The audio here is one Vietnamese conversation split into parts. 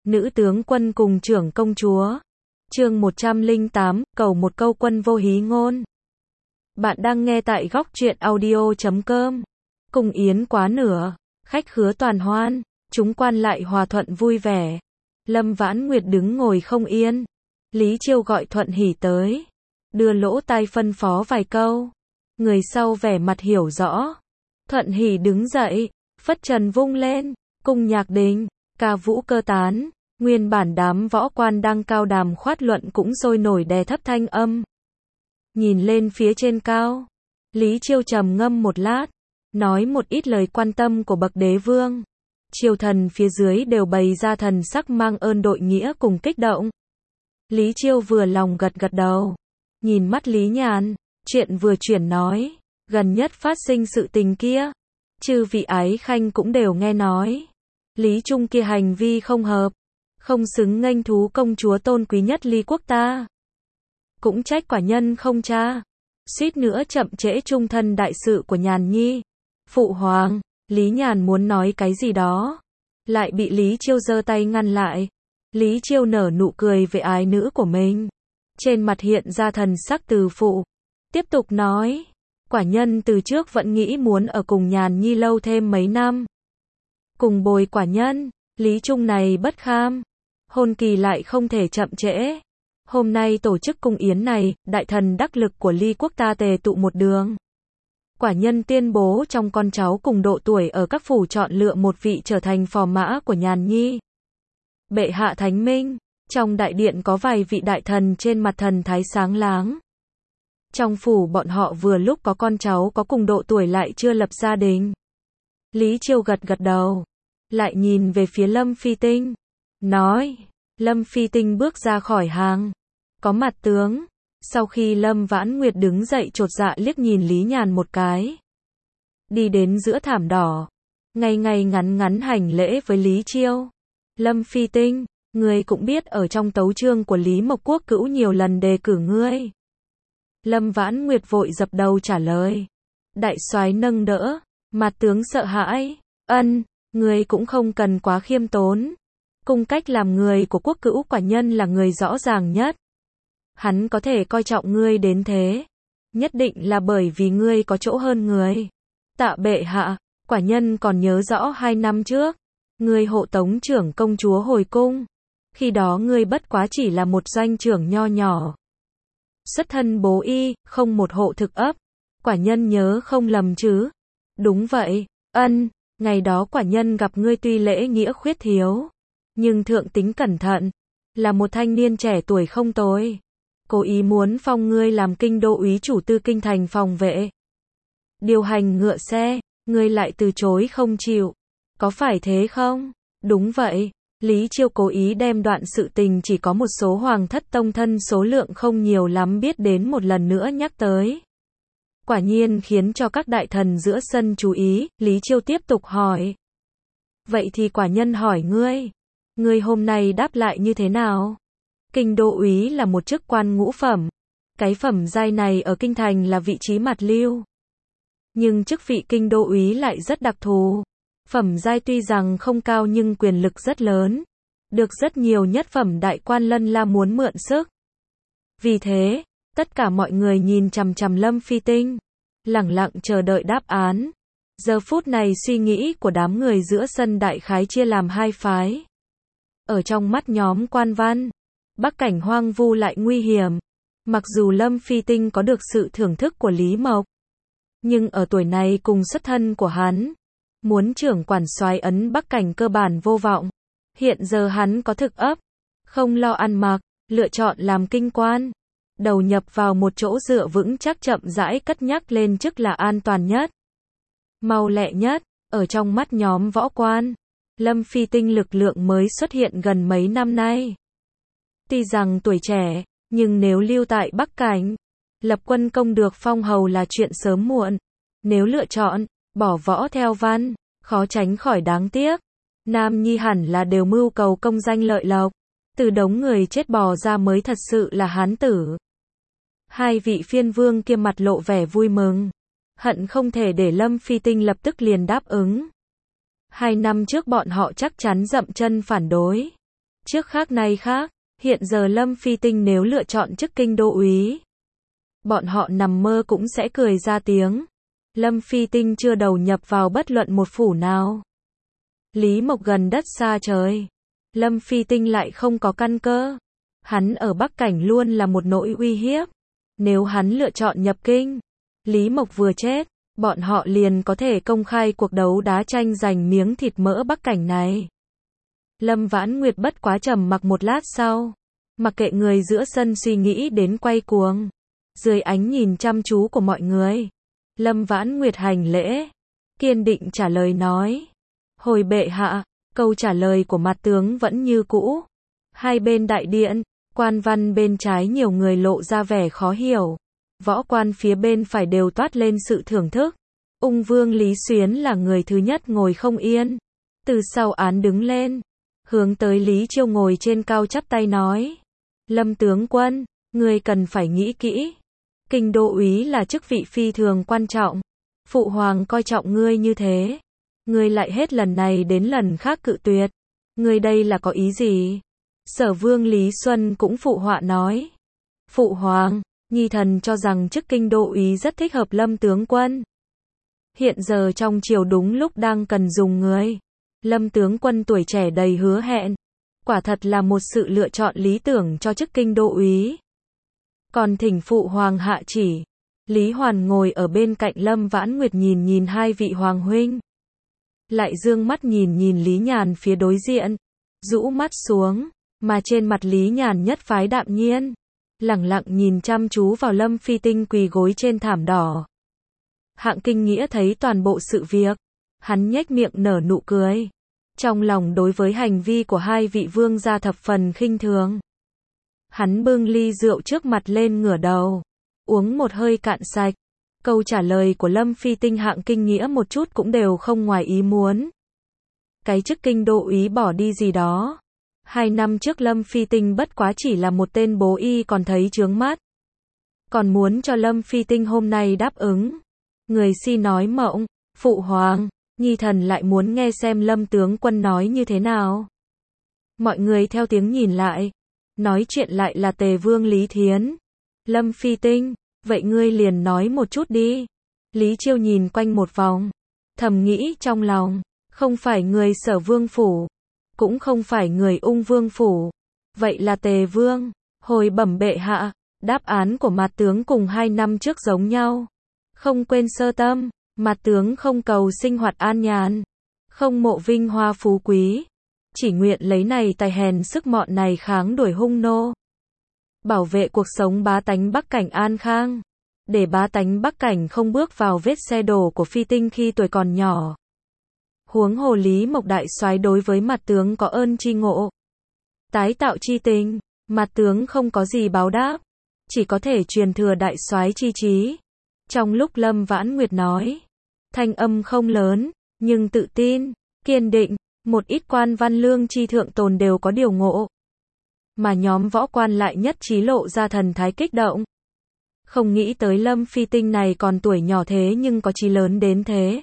Nữ tướng quân cùng trưởng công chúa. Chương 108, cầu một câu quân vô hí ngôn. Bạn đang nghe tại góc truyện audio.com. Cung yến quá nửa, khách khứa toàn hoan, chúng quan lại hòa thuận vui vẻ. Lâm Vãn Nguyệt đứng ngồi không yên. Lý Chiêu gọi Thuận Hỷ tới, đưa lỗ tai phân phó vài câu. Người sau vẻ mặt hiểu rõ. Thuận Hỷ đứng dậy, phất trần vung lên, cung nhạc đình, ca vũ cơ tán. Nguyên bản đám võ quan đang cao đàm khoát luận cũng sôi nổi đè thấp thanh âm. Nhìn lên phía trên cao, Lý Chiêu trầm ngâm một lát, nói một ít lời quan tâm của bậc đế vương. Triều thần phía dưới đều bày ra thần sắc mang ơn đội nghĩa cùng kích động. Lý Chiêu vừa lòng gật gật đầu, nhìn mắt Lý Nhàn, chuyện vừa chuyển nói, gần nhất phát sinh sự tình kia, chư vị ái khanh cũng đều nghe nói. Lý Trung kia hành vi không hợp, không xứng nghênh thú công chúa tôn quý nhất Lý quốc ta. Cũng trách quả nhân không tra, suýt nữa chậm trễ trung thân đại sự của Nhàn nhi. Phụ hoàng, Lý Nhàn muốn nói cái gì đó, lại bị Lý Chiêu giơ tay ngăn lại. Lý Chiêu nở nụ cười về ái nữ của mình, trên mặt hiện ra thần sắc từ phụ, tiếp tục nói, quả nhân từ trước vẫn nghĩ muốn ở cùng Nhàn nhi lâu thêm mấy năm, cùng bồi quả nhân. Lý Trung này bất kham, hôn kỳ lại không thể chậm trễ. Hôm nay tổ chức cung yến này, đại thần đắc lực của Lý quốc ta tề tụ một đường. Quả nhân tuyên bố trong con cháu cùng độ tuổi ở các phủ chọn lựa một vị trở thành phò mã của Nhàn nhi. Bệ hạ thánh minh, trong đại điện có vài vị đại thần trên mặt thần thái sáng láng. Trong phủ bọn họ vừa lúc có con cháu có cùng độ tuổi lại chưa lập gia đình. Lý Chiêu gật gật đầu, lại nhìn về phía Lâm Phi Tinh, nói. Lâm Phi Tinh bước ra khỏi hàng, có mặt tướng. Sau khi Lâm Vãn Nguyệt đứng dậy chột dạ liếc nhìn Lý Nhàn một cái, đi đến giữa thảm đỏ, ngay ngắn ngắn hành lễ với Lý Chiêu. Lâm Phi Tinh, ngươi cũng biết ở trong tấu chương của Lý Mộc Quốc Cữu nhiều lần đề cử ngươi. Lâm Vãn Nguyệt vội dập đầu trả lời. Đại soái nâng đỡ, mặt tướng sợ hãi. Ân, ngươi cũng không cần quá khiêm tốn. Cung cách làm người của Quốc Cữu quả nhân là người rõ ràng nhất. Hắn có thể coi trọng ngươi đến thế, nhất định là bởi vì ngươi có chỗ hơn người. Tạ bệ hạ, quả nhân còn nhớ rõ 2 năm trước, ngươi hộ tống trưởng công chúa hồi cung. Khi đó ngươi bất quá chỉ là một doanh trưởng nho nhỏ. Xuất thân bố y, không một hộ thực ấp. Quả nhân nhớ không lầm chứ? Đúng vậy. Ân, ngày đó quả nhân gặp ngươi tuy lễ nghĩa khuyết thiếu, nhưng thượng tính cẩn thận, là một thanh niên trẻ tuổi không tồi. Cố ý muốn phong ngươi làm kinh đô úy chủ tư kinh thành phòng vệ, điều hành ngựa xe, ngươi lại từ chối không chịu. Có phải thế không? Đúng vậy. Lý Chiêu cố ý đem đoạn sự tình chỉ có một số hoàng thất tông thân số lượng không nhiều lắm biết đến một lần nữa nhắc tới. Quả nhiên khiến cho các đại thần giữa sân chú ý. Lý Chiêu tiếp tục hỏi. Vậy thì quả nhân hỏi ngươi hôm nay đáp lại như thế nào? Kinh đô úy là một chức quan ngũ phẩm. Cái phẩm giai này ở kinh thành là vị trí mặt lưu. Nhưng chức vị kinh đô úy lại rất đặc thù. Phẩm giai tuy rằng không cao nhưng quyền lực rất lớn. Được rất nhiều nhất phẩm đại quan lân la muốn mượn sức. Vì thế, tất cả mọi người nhìn chằm chằm Lâm Phi Tinh, lẳng lặng chờ đợi đáp án. Giờ phút này suy nghĩ của đám người giữa sân đại khái chia làm hai phái. Ở trong mắt nhóm quan văn, Bắc cảnh hoang vu lại nguy hiểm. Mặc dù Lâm Phi Tinh có được sự thưởng thức của Lý Mộc, nhưng ở tuổi này cùng xuất thân của hắn, muốn trưởng quản soái ấn Bắc cảnh cơ bản vô vọng. Hiện giờ hắn có thực ấp, không lo ăn mặc, lựa chọn làm kinh quan, đầu nhập vào một chỗ dựa vững chắc chậm rãi cất nhắc lên chức là an toàn nhất, mau lẹ nhất. Ở trong mắt nhóm võ quan, Lâm Phi Tinh lực lượng mới xuất hiện gần mấy năm nay. Tuy rằng tuổi trẻ, nhưng nếu lưu tại Bắc cảnh, lập quân công được phong hầu là chuyện sớm muộn. Nếu lựa chọn bỏ võ theo văn, khó tránh khỏi đáng tiếc. Nam nhi hẳn là đều mưu cầu công danh lợi lộc, từ đống người chết bò ra mới thật sự là hán tử. Hai vị phiên vương kia mặt lộ vẻ vui mừng, hận không thể để Lâm Phi Tinh lập tức liền đáp ứng. 2 năm trước bọn họ chắc chắn dậm chân phản đối. Trước khác nay khác, hiện giờ Lâm Phi Tinh nếu lựa chọn chức kinh đô úy, bọn họ nằm mơ cũng sẽ cười ra tiếng. Lâm Phi Tinh chưa đầu nhập vào bất luận một phủ nào. Lý Mộc gần đất xa trời. Lâm Phi Tinh lại không có căn cơ. Hắn ở Bắc Cảnh luôn là một nỗi uy hiếp. Nếu hắn lựa chọn nhập kinh, Lý Mộc vừa chết, bọn họ liền có thể công khai cuộc đấu đá tranh giành miếng thịt mỡ Bắc Cảnh này. Lâm Vãn Nguyệt bất quá trầm mặc một lát sau, mặc kệ người giữa sân suy nghĩ đến quay cuồng. Dưới ánh nhìn chăm chú của mọi người, Lâm Vãn Nguyệt hành lễ, kiên định trả lời nói: hồi bệ hạ. Câu trả lời của mặt tướng vẫn như cũ. Hai bên đại điện, quan văn bên trái nhiều người lộ ra vẻ khó hiểu. Võ quan phía bên phải đều toát lên sự thưởng thức. Ung vương Lý Xuyến là người thứ nhất ngồi không yên. Từ sau án đứng lên, hướng tới Lý Chiêu ngồi trên cao chắp tay nói: Lâm tướng quân, ngươi cần phải nghĩ kỹ. Kinh đô úy là chức vị phi thường quan trọng. Phụ hoàng coi trọng ngươi như thế, ngươi lại hết lần này đến lần khác cự tuyệt. Ngươi đây là có ý gì? Sở vương Lý Xuân cũng phụ họa nói: Phụ hoàng, nhi thần cho rằng chức kinh đô úy rất thích hợp Lâm tướng quân. Hiện giờ trong triều đúng lúc đang cần dùng người. Lâm tướng quân tuổi trẻ đầy hứa hẹn, quả thật là một sự lựa chọn lý tưởng cho chức kinh đô úy. Còn thỉnh phụ hoàng hạ chỉ. Lý Hoàn ngồi ở bên cạnh Lâm Vãn Nguyệt nhìn nhìn hai vị hoàng huynh, lại dương mắt nhìn nhìn Lý Nhàn phía đối diện, rũ mắt xuống, mà trên mặt Lý Nhàn nhất phái đạm nhiên, lẳng lặng nhìn chăm chú vào Lâm Phi Tinh quỳ gối trên thảm đỏ. Hạng Kinh Nghĩa thấy toàn bộ sự việc, hắn nhếch miệng nở nụ cười, trong lòng đối với hành vi của hai vị vương gia thập phần khinh thường. Hắn bưng ly rượu trước mặt lên ngửa đầu, uống một hơi cạn sạch. Câu trả lời của Lâm Phi Tinh Hạng Kinh Nghĩa một chút cũng đều không ngoài ý muốn. Cái chức kinh đô úy bỏ đi gì đó. 2 năm trước Lâm Phi Tinh bất quá chỉ là một tên bố y còn thấy chướng mắt. Còn muốn cho Lâm Phi Tinh hôm nay đáp ứng. Người si nói mộng, phụ hoàng, nhi thần lại muốn nghe xem Lâm tướng quân nói như thế nào. Mọi người theo tiếng nhìn lại. Nói chuyện lại là Tề Vương Lý Thiến. Lâm Phi Tinh, vậy ngươi liền nói một chút đi. Lý Chiêu nhìn quanh một vòng, thầm nghĩ trong lòng, không phải người Sở Vương phủ, cũng không phải người Ung Vương phủ, vậy là Tề Vương. Hồi bẩm bệ hạ, đáp án của mặt tướng cùng 2 năm trước giống nhau. Không quên sơ tâm, mặt tướng không cầu sinh hoạt an nhàn, không mộ vinh hoa phú quý, chỉ nguyện lấy này tài hèn sức mọn này kháng đuổi hung nô, bảo vệ cuộc sống bá tánh Bắc Cảnh an khang, để bá tánh Bắc Cảnh không bước vào vết xe đổ của Phi Tinh khi tuổi còn nhỏ. Huống hồ Lý Mộc đại soái đối với mặt tướng có ơn chi ngộ, tái tạo chi tình, mặt tướng không có gì báo đáp, chỉ có thể truyền thừa đại soái chi trí. Trong lúc Lâm Vãn Nguyệt nói, thanh âm không lớn, nhưng tự tin, kiên định, một ít quan văn lương chi thượng tồn đều có điều ngộ. Mà nhóm võ quan lại nhất trí lộ ra thần thái kích động. Không nghĩ tới Lâm Phi Tinh này còn tuổi nhỏ thế nhưng có chí lớn đến thế.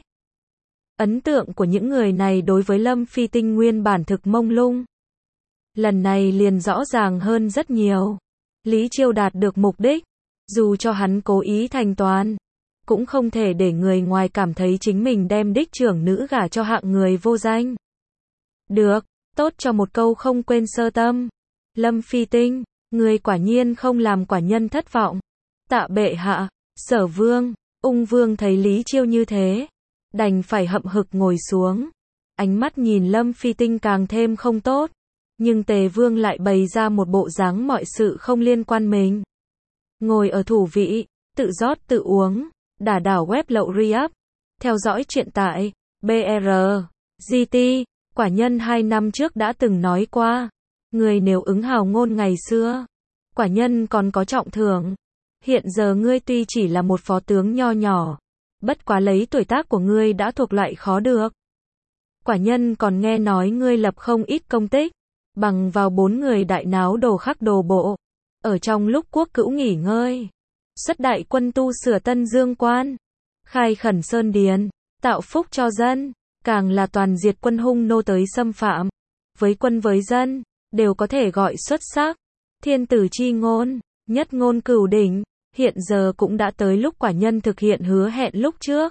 Ấn tượng của những người này đối với Lâm Phi Tinh nguyên bản thực mông lung. Lần này liền rõ ràng hơn rất nhiều. Lý Chiêu đạt được mục đích, dù cho hắn cố ý thành toán, cũng không thể để người ngoài cảm thấy chính mình đem đích trưởng nữ gả cho hạng người vô danh. Được, tốt cho một câu không quên sơ tâm. Lâm Phi Tinh, người quả nhiên không làm quả nhân thất vọng. Tạ bệ hạ. Sở Vương, Ung Vương thấy Lý Chiêu như thế, đành phải hậm hực ngồi xuống. Ánh mắt nhìn Lâm Phi Tinh càng thêm không tốt, nhưng Tề Vương lại bày ra một bộ dáng mọi sự không liên quan mình. Ngồi ở thủ vị, tự rót tự uống, đả đảo web lậu re-up. Theo dõi chuyện tại BR GT. Quả nhân 2 năm trước đã từng nói qua, người nếu ứng hào ngôn ngày xưa, quả nhân còn có trọng thưởng. Hiện giờ ngươi tuy chỉ là một phó tướng nho nhỏ, bất quá lấy tuổi tác của ngươi đã thuộc loại khó được. Quả nhân còn nghe nói ngươi lập không ít công tích, bằng vào 4 người đại náo đồ khắc đồ bộ, ở trong lúc quốc cữu nghỉ ngơi, xuất đại quân tu sửa Tân Dương Quan, khai khẩn Sơn Điền, tạo phúc cho dân, càng là toàn diệt quân hung nô tới xâm phạm, với quân với dân, đều có thể gọi xuất sắc. Thiên tử chi ngôn, nhất ngôn cửu đỉnh, hiện giờ cũng đã tới lúc quả nhân thực hiện hứa hẹn lúc trước.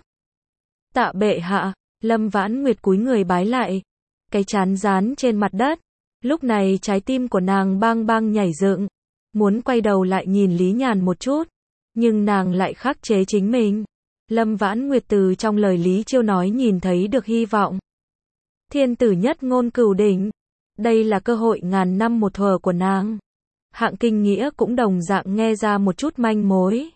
Tạ bệ hạ, Lâm Vãn Nguyệt cúi người bái lại, cái trán dán trên mặt đất. Lúc này trái tim của nàng bang bang nhảy dựng, muốn quay đầu lại nhìn Lý Nhàn một chút, nhưng nàng lại khắc chế chính mình. Lâm Vãn Nguyệt từ trong lời Lý Chiêu nói nhìn thấy được hy vọng. Thiên tử nhất ngôn cửu đỉnh, đây là cơ hội ngàn năm một thở của nàng. Hạng Kinh Nghĩa cũng đồng dạng nghe ra một chút manh mối.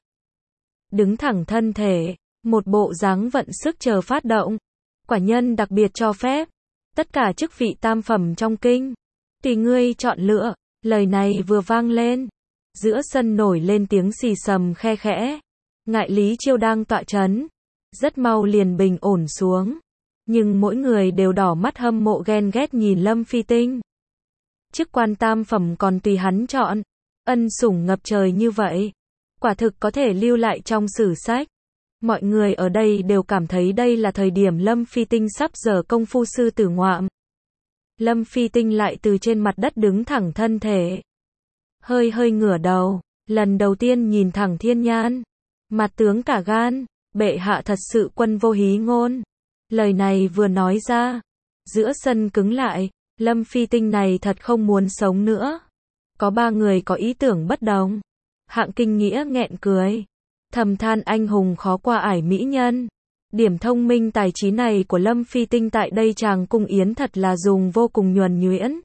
Đứng thẳng thân thể, một bộ dáng vận sức chờ phát động. Quả nhân đặc biệt cho phép, tất cả chức vị tam phẩm trong kinh, tùy ngươi chọn lựa. Lời này vừa vang lên, giữa sân nổi lên tiếng xì xầm khe khẽ. Ngại Lý Chiêu đang tọa trấn, rất mau liền bình ổn xuống. Nhưng mỗi người đều đỏ mắt hâm mộ ghen ghét nhìn Lâm Phi Tinh. Chức quan tam phẩm còn tùy hắn chọn, ân sủng ngập trời như vậy, quả thực có thể lưu lại trong sử sách. Mọi người ở đây đều cảm thấy đây là thời điểm Lâm Phi Tinh sắp giở công phu sư tử ngoạm. Lâm Phi Tinh lại từ trên mặt đất đứng thẳng thân thể, hơi hơi ngửa đầu, lần đầu tiên nhìn thẳng thiên nhãn, mặt tướng cả gan, bệ hạ thật sự quân vô hí ngôn. Lời này vừa nói ra, giữa sân cứng lại, Lâm Phi Tinh này thật không muốn sống nữa. Có ba người có ý tưởng bất đồng. Hạng Kinh Nghĩa nghẹn cười, thầm than anh hùng khó qua ải mỹ nhân. Điểm thông minh tài trí này của Lâm Phi Tinh tại đây chàng cung yến thật là dùng vô cùng nhuần nhuyễn.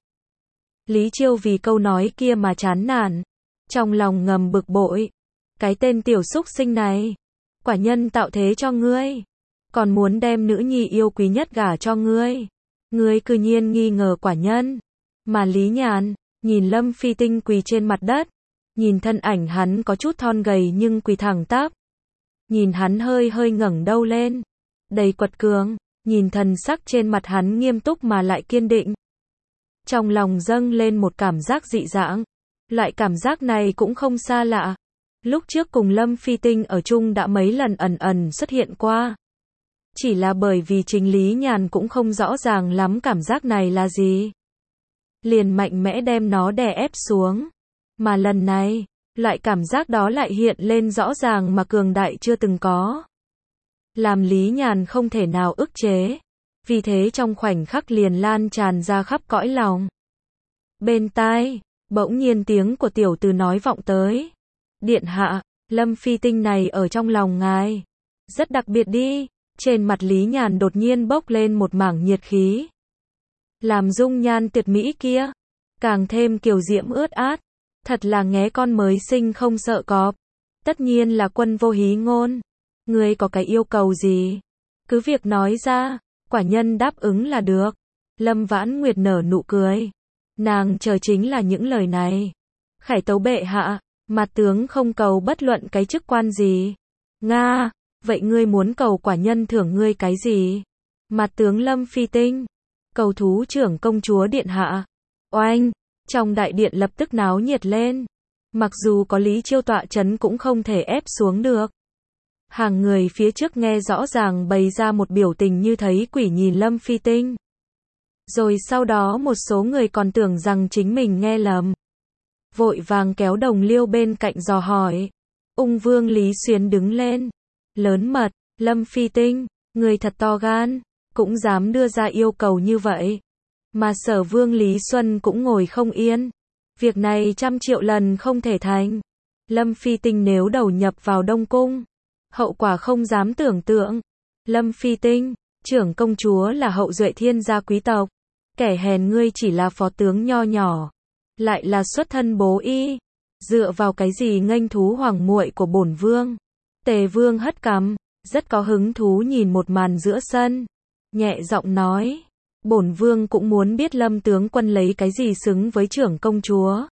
Lý Chiêu vì câu nói kia mà chán nản, trong lòng ngầm bực bội. Cái tên tiểu súc sinh này, quả nhân tạo thế cho ngươi, còn muốn đem nữ nhi yêu quý nhất gả cho ngươi. Ngươi cư nhiên nghi ngờ quả nhân. Mà Lý Nhàn, nhìn Lâm Phi Tinh quỳ trên mặt đất, nhìn thân ảnh hắn có chút thon gầy nhưng quỳ thẳng tắp. Nhìn hắn hơi hơi ngẩng đầu lên, đầy quật cường, nhìn thần sắc trên mặt hắn nghiêm túc mà lại kiên định. Trong lòng dâng lên một cảm giác dị dạng, loại cảm giác này cũng không xa lạ. Lúc trước cùng Lâm Phi Tinh ở chung đã mấy lần ẩn ẩn xuất hiện qua. Chỉ là bởi vì chính Lý Nhàn cũng không rõ ràng lắm cảm giác này là gì, liền mạnh mẽ đem nó đè ép xuống. Mà lần này, loại cảm giác đó lại hiện lên rõ ràng mà cường đại chưa từng có, làm Lý Nhàn không thể nào ức chế. Vì thế trong khoảnh khắc liền lan tràn ra khắp cõi lòng. Bên tai, bỗng nhiên tiếng của tiểu tử nói vọng tới. Điện hạ, Lâm Phi Tinh này ở trong lòng ngài rất đặc biệt đi. Trên mặt Lý Nhàn đột nhiên bốc lên một mảng nhiệt khí, làm dung nhan tuyệt mỹ kia càng thêm kiều diễm ướt át. Thật là nghé con mới sinh không sợ cọp. Tất nhiên là quân vô hí ngôn. Ngươi có cái yêu cầu gì, cứ việc nói ra, quả nhân đáp ứng là được. Lâm Vãn Nguyệt nở nụ cười, nàng chờ chính là những lời này. Khải tấu bệ hạ, mặt tướng không cầu bất luận cái chức quan gì. Nga, vậy ngươi muốn cầu quả nhân thưởng ngươi cái gì? Mặt tướng Lâm Phi Tinh, cầu thú trưởng công chúa điện hạ. Oanh, trong đại điện lập tức náo nhiệt lên. Mặc dù có Lý Chiêu tọa chấn cũng không thể ép xuống được. Hàng người phía trước nghe rõ ràng bày ra một biểu tình như thấy quỷ nhìn Lâm Phi Tinh. Rồi sau đó một số người còn tưởng rằng chính mình nghe lầm, vội vàng kéo Đồng Liêu bên cạnh dò hỏi. Ung Vương Lý Xuyến đứng lên, lớn mật, Lâm Phi Tinh, người thật to gan, cũng dám đưa ra yêu cầu như vậy. Mà Sở Vương Lý Xuân cũng ngồi không yên. Việc này 100 triệu lần không thể thành. Lâm Phi Tinh nếu đầu nhập vào Đông Cung, hậu quả không dám tưởng tượng. Lâm Phi Tinh, trưởng công chúa là hậu duệ thiên gia quý tộc, kẻ hèn ngươi chỉ là phó tướng nho nhỏ, lại là xuất thân bố y, dựa vào cái gì nghênh thú hoàng muội của bổn vương? Tề Vương hất cằm, rất có hứng thú nhìn một màn giữa sân, nhẹ giọng nói, bổn vương cũng muốn biết Lâm tướng quân lấy cái gì xứng với trưởng công chúa.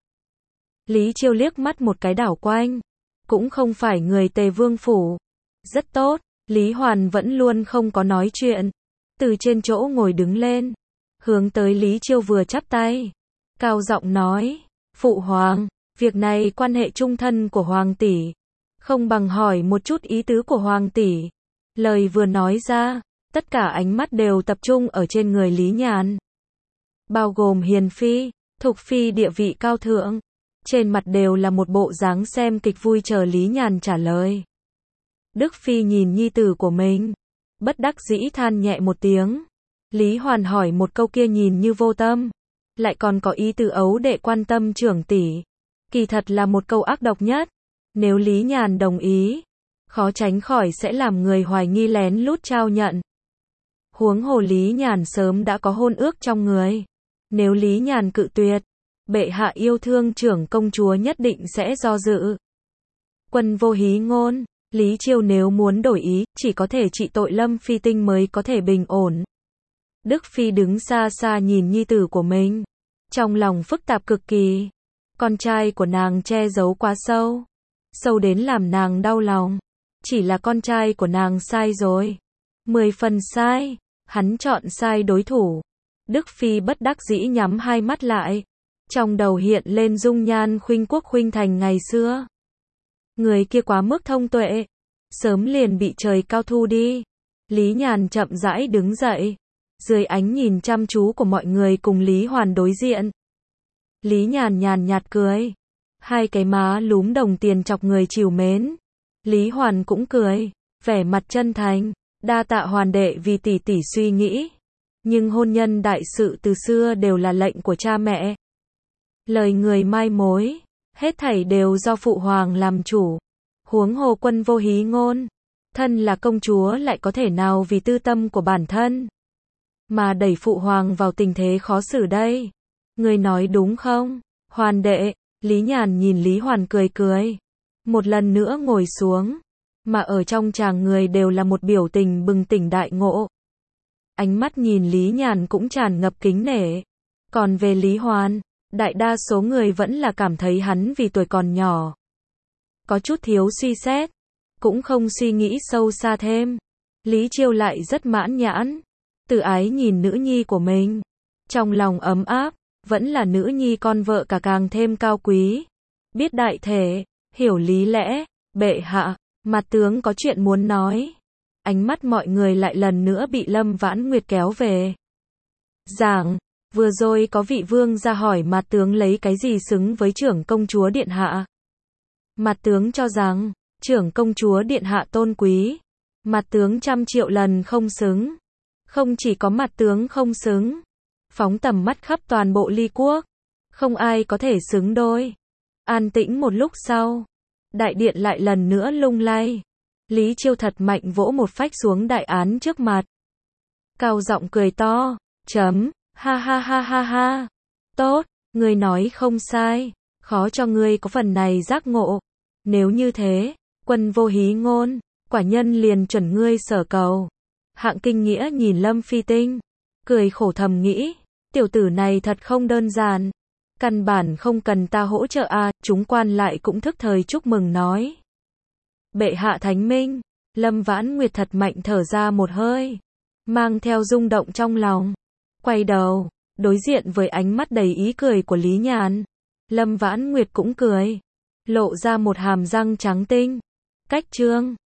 Lý Chiêu liếc mắt một cái đảo quanh, cũng không phải người Tề Vương phủ. Rất tốt, Lý Hoàn vẫn luôn không có nói chuyện, từ trên chỗ ngồi đứng lên, hướng tới Lý Chiêu vừa chắp tay, cao giọng nói, phụ hoàng, việc này quan hệ trung thân của hoàng tỷ, không bằng hỏi một chút ý tứ của hoàng tỷ. Lời vừa nói ra, tất cả ánh mắt đều tập trung ở trên người Lý Nhàn, bao gồm Hiền Phi, Thục Phi địa vị cao thượng, trên mặt đều là một bộ dáng xem kịch vui chờ Lý Nhàn trả lời. Đức Phi nhìn nhi tử của mình, bất đắc dĩ than nhẹ một tiếng. Lý Hoàn hỏi một câu kia nhìn như vô tâm, lại còn có ý từ ấu đệ quan tâm trưởng tỷ. Kỳ thật là một câu ác độc nhất. Nếu Lý Nhàn đồng ý, khó tránh khỏi sẽ làm người hoài nghi lén lút trao nhận. Huống hồ Lý Nhàn sớm đã có hôn ước trong người. Nếu Lý Nhàn cự tuyệt, bệ hạ yêu thương trưởng công chúa nhất định sẽ do dự. Quân vô hí ngôn, Lý Chiêu nếu muốn đổi ý, chỉ có thể trị tội Lâm Phi Tinh mới có thể bình ổn. Đức Phi đứng xa xa nhìn nhi tử của mình, trong lòng phức tạp cực kỳ. Con trai của nàng che giấu quá sâu, sâu đến làm nàng đau lòng. Chỉ là con trai của nàng sai rồi, 10 phần sai, hắn chọn sai đối thủ. Đức Phi bất đắc dĩ nhắm hai mắt lại, trong đầu hiện lên dung nhan khuynh quốc khuynh thành ngày xưa. Người kia quá mức thông tuệ, sớm liền bị trời cao thu đi. Lý Nhàn chậm rãi đứng dậy, dưới ánh nhìn chăm chú của mọi người cùng Lý Hoàn đối diện. Lý Nhàn nhàn nhạt cười, hai cái má lúm đồng tiền chọc người trìu mến. Lý Hoàn cũng cười, vẻ mặt chân thành, đa tạ Hoàn đệ vì tỷ tỷ suy nghĩ. Nhưng hôn nhân đại sự từ xưa đều là lệnh của cha mẹ. Lời người mai mối, hết thảy đều do phụ hoàng làm chủ. Huống hồ quân vô hí ngôn, thân là công chúa lại có thể nào vì tư tâm của bản thân mà đẩy phụ hoàng vào tình thế khó xử đây? Người nói đúng không, Hoàn đệ? Lý Nhàn nhìn Lý Hoàn cười cười, một lần nữa ngồi xuống, mà ở trong tràng người đều là một biểu tình bừng tỉnh đại ngộ. Ánh mắt nhìn Lý Nhàn cũng tràn ngập kính nể. Còn về Lý Hoàn, đại đa số người vẫn là cảm thấy hắn vì tuổi còn nhỏ, có chút thiếu suy xét, cũng không suy nghĩ sâu xa thêm. Lý Chiêu lại rất mãn nhãn, từ ái nhìn nữ nhi của mình, trong lòng ấm áp, vẫn là nữ nhi con vợ cả càng thêm cao quý. Biết đại thể, hiểu lý lẽ, bệ hạ, mặt tướng có chuyện muốn nói. Ánh mắt mọi người lại lần nữa bị Lâm Vãn Nguyệt kéo về. Giảng, vừa rồi có vị vương ra hỏi mặt tướng lấy cái gì xứng với trưởng công chúa điện hạ. Mặt tướng cho rằng, trưởng công chúa điện hạ tôn quý. Mặt tướng 100 triệu lần không xứng. Không chỉ có mặt tướng không xứng, phóng tầm mắt khắp toàn bộ Ly quốc, không ai có thể xứng đôi. An tĩnh một lúc sau, đại điện lại lần nữa lung lay. Lý Chiêu thật mạnh vỗ một phách xuống đại án trước mặt, cao giọng cười to, chấm, ha ha ha ha ha. Tốt, ngươi nói không sai, khó cho ngươi có phần này giác ngộ. Nếu như thế, quân vô hí ngôn, quả nhân liền chuẩn ngươi sở cầu. Hạng Kinh Nghĩa nhìn Lâm Phi Tinh, cười khổ thầm nghĩ, tiểu tử này thật không đơn giản. Căn bản không cần ta hỗ trợ à, chúng quan lại cũng thức thời chúc mừng nói. Bệ hạ thánh minh, Lâm Vãn Nguyệt thật mạnh thở ra một hơi, mang theo rung động trong lòng. Quay đầu, đối diện với ánh mắt đầy ý cười của Lý Nhàn. Lâm Vãn Nguyệt cũng cười, lộ ra một hàm răng trắng tinh. Cách chương